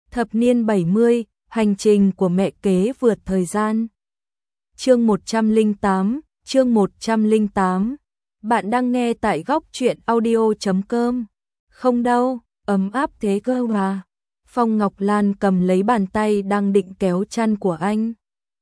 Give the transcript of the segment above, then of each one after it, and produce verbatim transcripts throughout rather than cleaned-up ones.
Thập niên bảy mươi, hành trình của mẹ kế vượt thời gian. Chương một trăm lẻ tám, chương một trăm lẻ tám. Bạn đang nghe tại góc truyện audio chấm com. Không đâu, ấm áp thế cơ mà. Phong Ngọc Lan cầm lấy bàn tay đang định kéo chăn của anh.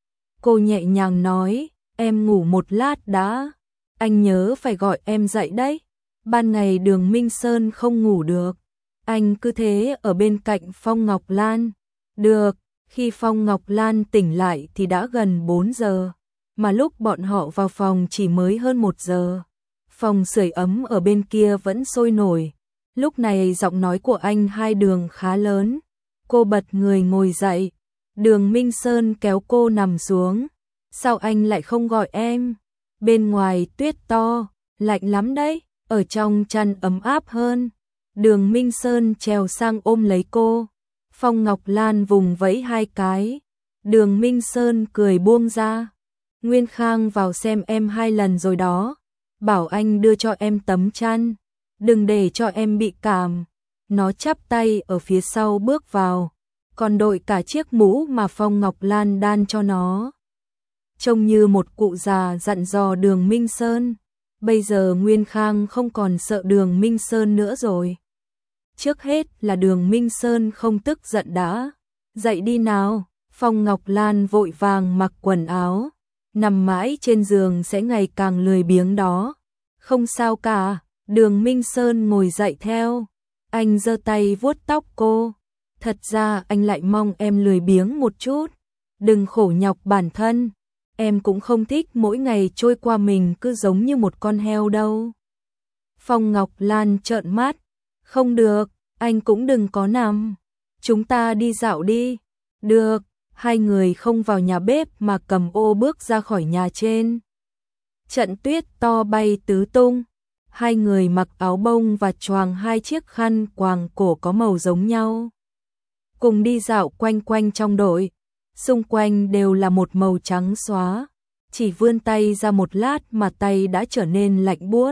Cô nhẹ nhàng nói, em ngủ một lát đã. Anh nhớ phải gọi em dậy đấy. Ban ngày Đường Minh Sơn không ngủ được. Anh cứ thế ở bên cạnh Phong Ngọc Lan. Được, khi Phong Ngọc Lan tỉnh lại thì đã gần bốn giờ, mà lúc bọn họ vào phòng chỉ mới hơn một giờ. Phòng sưởi ấm ở bên kia vẫn sôi nổi. Lúc này giọng nói của anh Hai Đường khá lớn. Cô bật người ngồi dậy. Đường Minh Sơn kéo cô nằm xuống. Sao anh lại không gọi em? Bên ngoài tuyết to, lạnh lắm đấy, ở trong chăn ấm áp hơn. Đường Minh Sơn trèo sang ôm lấy cô. Phong Ngọc Lan vùng vẫy hai cái. Đường Minh Sơn cười buông ra. Nguyên Khang vào xem em hai lần rồi đó. Bảo anh đưa cho em tấm chăn. Đừng để cho em bị cảm. Nó chắp tay ở phía sau bước vào. Còn đội cả chiếc mũ mà Phong Ngọc Lan đan cho nó. Trông như một cụ già dặn dò Đường Minh Sơn. Bây giờ Nguyên Khang không còn sợ Đường Minh Sơn nữa rồi. Trước hết là Đường Minh Sơn không tức giận đã. Dậy đi nào. Phong Ngọc Lan vội vàng mặc quần áo. Nằm mãi trên giường sẽ ngày càng lười biếng đó. Không sao cả. Đường Minh Sơn ngồi dậy theo. Anh giơ tay vuốt tóc cô. Thật ra anh lại mong em lười biếng một chút. Đừng khổ nhọc bản thân. Em cũng không thích mỗi ngày trôi qua mình cứ giống như một con heo đâu. Phong Ngọc Lan trợn mắt. Không được, anh cũng đừng có nằm. Chúng ta đi dạo đi. Được, hai người không vào nhà bếp mà cầm ô bước ra khỏi nhà trên. Trận tuyết to bay tứ tung. Hai người mặc áo bông và choàng hai chiếc khăn quàng cổ có màu giống nhau. Cùng đi dạo quanh quanh trong đội. Xung quanh đều là một màu trắng xóa. Chỉ vươn tay ra một lát mà tay đã trở nên lạnh buốt.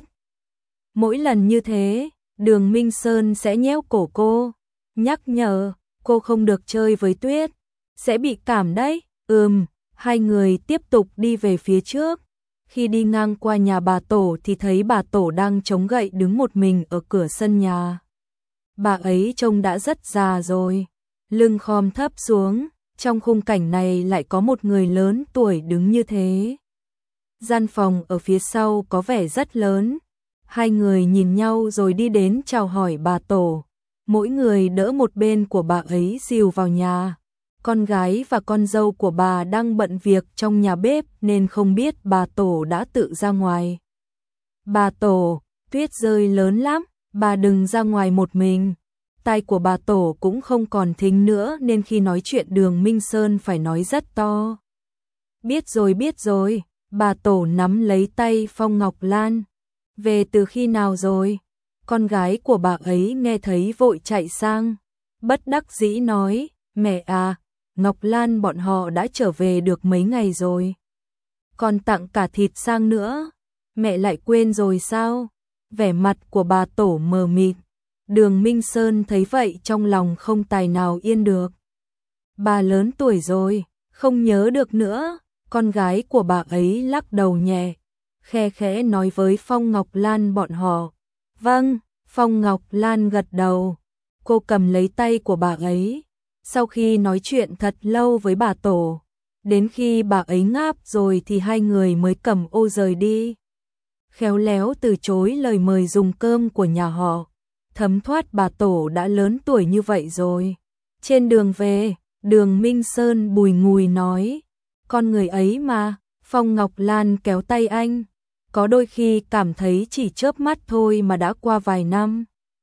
Mỗi lần như thế, Đường Minh Sơn sẽ nhéo cổ cô, nhắc nhở cô không được chơi với tuyết, sẽ bị cảm đấy. Ừm, hai người tiếp tục đi về phía trước. Khi đi ngang qua nhà bà Tổ thì thấy bà Tổ đang chống gậy đứng một mình ở cửa sân nhà. Bà ấy trông đã rất già rồi, lưng khom thấp xuống. Trong khung cảnh này lại có một người lớn tuổi đứng như thế. Gian phòng ở phía sau có vẻ rất lớn. Hai người nhìn nhau rồi đi đến chào hỏi bà Tổ. Mỗi người đỡ một bên của bà ấy dìu vào nhà. Con gái và con dâu của bà đang bận việc trong nhà bếp nên không biết bà Tổ đã tự ra ngoài. Bà Tổ, tuyết rơi lớn lắm, bà đừng ra ngoài một mình. Tai của bà Tổ cũng không còn thính nữa nên khi nói chuyện Đường Minh Sơn phải nói rất to. Biết rồi biết rồi, bà Tổ nắm lấy tay Phong Ngọc Lan. Về từ khi nào rồi? Con gái của bà ấy nghe thấy vội chạy sang. Bất đắc dĩ nói, mẹ à, Ngọc Lan bọn họ đã trở về được mấy ngày rồi. Còn tặng cả thịt sang nữa. Mẹ lại quên rồi sao? Vẻ mặt của bà Tổ mờ mịt. Đường Minh Sơn thấy vậy trong lòng không tài nào yên được. Bà lớn tuổi rồi, không nhớ được nữa. Con gái của bà ấy lắc đầu nhẹ, khe khẽ nói với Phong Ngọc Lan bọn họ. Vâng, Phong Ngọc Lan gật đầu. Cô cầm lấy tay của bà ấy. Sau khi nói chuyện thật lâu với bà Tổ, đến khi bà ấy ngáp rồi thì hai người mới cầm ô rời đi. Khéo léo từ chối lời mời dùng cơm của nhà họ. Thấm thoát bà Tổ đã lớn tuổi như vậy rồi. Trên đường về, Đường Minh Sơn bùi ngùi nói. Con người ấy mà. Phong Ngọc Lan kéo tay anh. Có đôi khi cảm thấy chỉ chớp mắt thôi mà đã qua vài năm.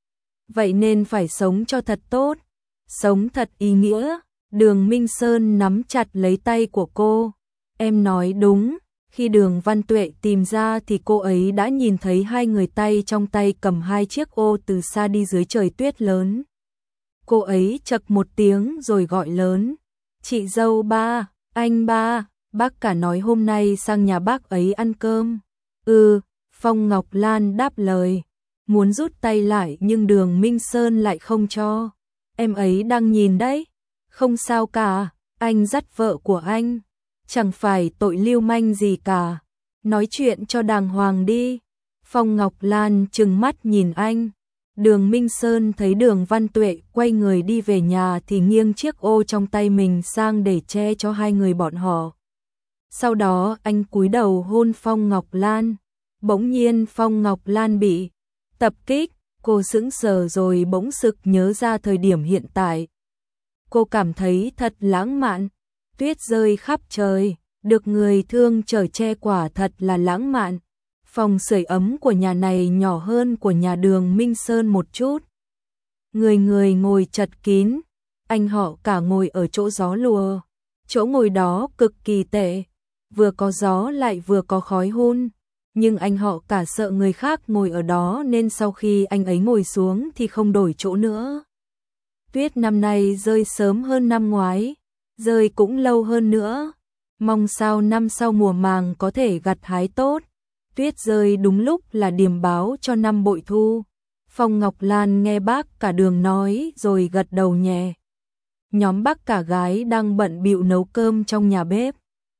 Vậy nên phải sống cho thật tốt. Sống thật ý nghĩa. Đường Minh Sơn nắm chặt lấy tay của cô. Em nói đúng. Khi Đường Văn Tuệ tìm ra thì cô ấy đã nhìn thấy hai người tay trong tay cầm hai chiếc ô từ xa đi dưới trời tuyết lớn. Cô ấy chậc một tiếng rồi gọi lớn. Chị dâu ba, anh ba, bác cả nói hôm nay sang nhà bác ấy ăn cơm. Ừ, Phong Ngọc Lan đáp lời. Muốn rút tay lại nhưng Đường Minh Sơn lại không cho. Em ấy đang nhìn đấy. Không sao cả, anh dắt vợ của anh, chẳng phải tội lưu manh gì cả. Nói chuyện cho đàng hoàng đi. Phong Ngọc Lan trừng mắt nhìn anh. Đường Minh Sơn thấy Đường Văn Tuệ quay người đi về nhà thì nghiêng chiếc ô trong tay mình sang để che cho hai người bọn họ. Sau đó anh cúi đầu hôn Phong Ngọc Lan. Bỗng nhiên Phong Ngọc Lan bị tập kích, cô sững sờ rồi bỗng sực nhớ ra thời điểm hiện tại. Cô cảm thấy thật lãng mạn, tuyết rơi khắp trời, được người thương chở che quả thật là lãng mạn. Phòng sưởi ấm của nhà này nhỏ hơn của nhà Đường Minh Sơn một chút. Người người ngồi chật kín, anh họ cả ngồi ở chỗ gió lùa. Chỗ ngồi đó cực kỳ tệ, vừa có gió lại vừa có khói hun. Nhưng anh họ cả sợ người khác ngồi ở đó nên sau khi anh ấy ngồi xuống thì không đổi chỗ nữa. Tuyết năm nay rơi sớm hơn năm ngoái, rơi cũng lâu hơn nữa. Mong sao năm sau mùa màng có thể gặt hái tốt. Tuyết rơi đúng lúc là điềm báo cho năm bội thu. Phong Ngọc Lan nghe bác cả Đường nói rồi gật đầu nhẹ. Nhóm bác cả gái đang bận bịu nấu cơm trong nhà bếp.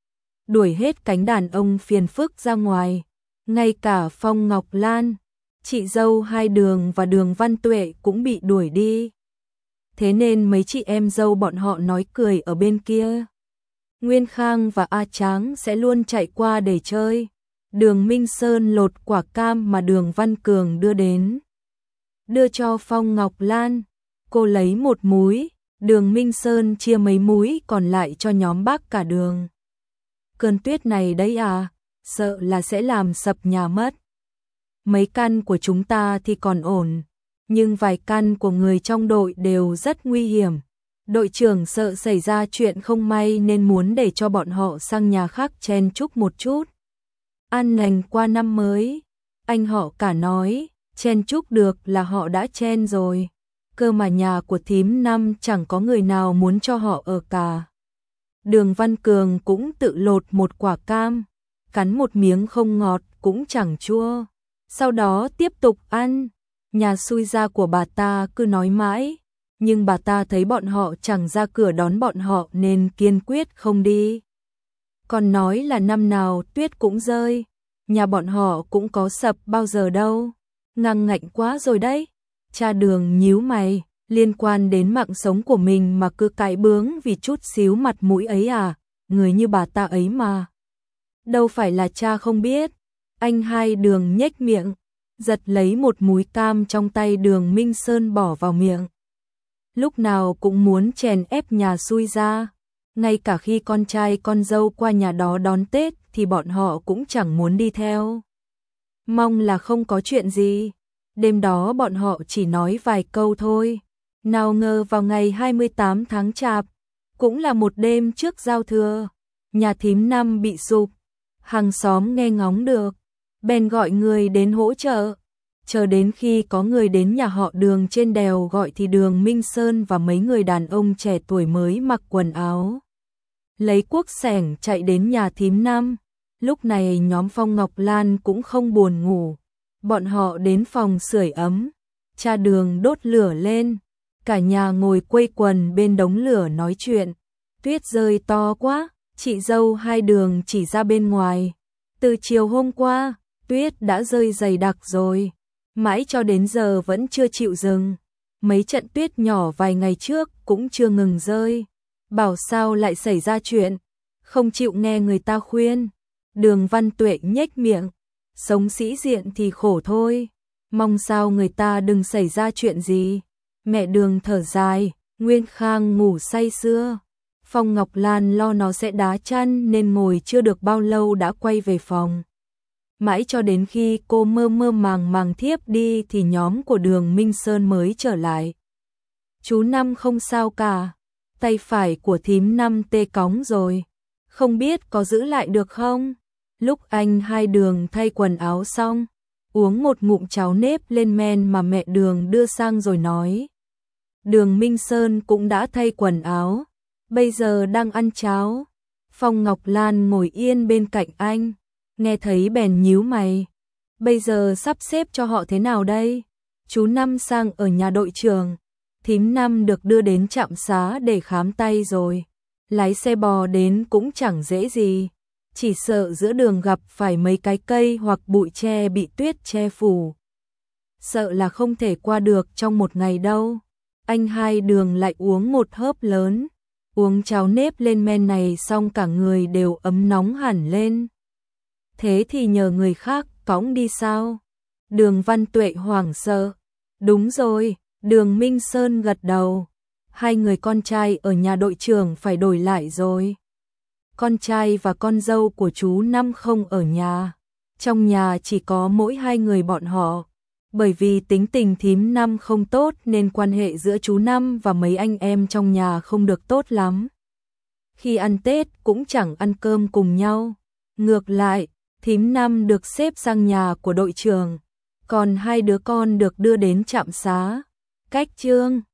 Đuổi hết cánh đàn ông phiền phức ra ngoài. Ngay cả Phong Ngọc Lan, chị dâu hai Đường và Đường Văn Tuệ cũng bị đuổi đi. Thế nên mấy chị em dâu bọn họ nói cười ở bên kia. Nguyên Khang và A Tráng sẽ luôn chạy qua để chơi. Đường Minh Sơn lột quả cam mà Đường Văn Cường đưa đến, đưa cho Phong Ngọc Lan. Cô lấy một múi, Đường Minh Sơn chia mấy múi còn lại cho nhóm bác cả Đường. Cơn tuyết này đấy à, sợ là sẽ làm sập nhà mất. Mấy căn của chúng ta thì còn ổn, nhưng vài căn của người trong đội đều rất nguy hiểm. Đội trưởng sợ xảy ra chuyện không may nên muốn để cho bọn họ sang nhà khác chen chúc một chút. An lành qua năm mới, anh họ cả nói, chen chúc được là họ đã chen rồi. Cơ mà nhà của thím năm chẳng có người nào muốn cho họ ở cả. Đường Văn Cường cũng tự lột một quả cam, cắn một miếng không ngọt cũng chẳng chua. Sau đó tiếp tục ăn. Nhà xui ra của bà ta cứ nói mãi, nhưng bà ta thấy bọn họ chẳng ra cửa đón bọn họ nên kiên quyết không đi. Còn nói là năm nào tuyết cũng rơi, nhà bọn họ cũng có sập bao giờ đâu. Ngăng ngạnh quá rồi đấy. Cha Đường nhíu mày, liên quan đến mạng sống của mình mà cứ cãi bướng vì chút xíu mặt mũi ấy à, người như bà ta ấy mà. Đâu phải là cha không biết. Anh hai Đường nhếch miệng, giật lấy một múi cam trong tay Đường Minh Sơn bỏ vào miệng. Lúc nào cũng muốn chèn ép nhà xui ra. Ngay cả khi con trai con dâu qua nhà đó đón Tết thì bọn họ cũng chẳng muốn đi theo. Mong là không có chuyện gì. Đêm đó bọn họ chỉ nói vài câu thôi. Nào ngờ vào ngày hai mươi tám tháng Chạp, cũng là một đêm trước giao thừa, nhà thím năm bị sụp. Hàng xóm nghe ngóng được, bèn gọi người đến hỗ trợ. Chờ đến khi có người đến nhà họ Đường trên đèo gọi thì Đường Minh Sơn và mấy người đàn ông trẻ tuổi mới mặc quần áo, lấy cuốc xẻng chạy đến nhà thím năm. Lúc này nhóm Phong Ngọc Lan cũng không buồn ngủ. Bọn họ đến phòng sưởi ấm, cha Đường đốt lửa lên, cả nhà ngồi quây quần bên đống lửa nói chuyện. Tuyết rơi to quá, chị dâu hai Đường chỉ ra bên ngoài. Từ chiều hôm qua, tuyết đã rơi dày đặc rồi, mãi cho đến giờ vẫn chưa chịu dừng. Mấy trận tuyết nhỏ vài ngày trước cũng chưa ngừng rơi. Bảo sao lại xảy ra chuyện, không chịu nghe người ta khuyên. Đường Văn Tuệ nhếch miệng, sống sĩ diện thì khổ thôi, mong sao người ta đừng xảy ra chuyện gì. Mẹ Đường thở dài, Nguyên Khang ngủ say sưa. Phong Ngọc Lan lo nó sẽ đá chăn nên ngồi chưa được bao lâu đã quay về phòng. Mãi cho đến khi cô mơ mơ màng màng thiếp đi thì nhóm của Đường Minh Sơn mới trở lại. Chú Năm không sao cả, tay phải của thím Năm tê cóng rồi, không biết có giữ lại được không. Lúc anh hai Đường thay quần áo xong, uống một ngụm cháo nếp lên men mà mẹ Đường đưa sang rồi nói. Đường Minh Sơn cũng đã thay quần áo, bây giờ đang ăn cháo. Phong Ngọc Lan ngồi yên bên cạnh anh, nghe thấy bèn nhíu mày. Bây giờ sắp xếp cho họ thế nào đây? Chú Năm sang ở nhà đội trưởng, thím Năm được đưa đến trạm xá để khám tay rồi. Lái xe bò đến cũng chẳng dễ gì. Chỉ sợ giữa đường gặp phải mấy cái cây hoặc bụi tre bị tuyết che phủ. Sợ là không thể qua được trong một ngày đâu. Anh Hai Đường lại uống một hớp lớn. Uống cháo nếp lên men này xong cả người đều ấm nóng hẳn lên. Thế thì nhờ người khác cõng đi sao? Đường Văn Tuệ hoảng sợ. Đúng rồi, Đường Minh Sơn gật đầu. Hai người con trai ở nhà đội trưởng phải đổi lại rồi. Con trai và con dâu của chú Năm không ở nhà. Trong nhà chỉ có mỗi hai người bọn họ. Bởi vì tính tình thím Năm không tốt nên quan hệ giữa chú Năm và mấy anh em trong nhà không được tốt lắm. Khi ăn Tết cũng chẳng ăn cơm cùng nhau. Ngược lại, thím Năm được xếp sang nhà của đội trưởng, còn hai đứa con được đưa đến trạm xá. Cách chương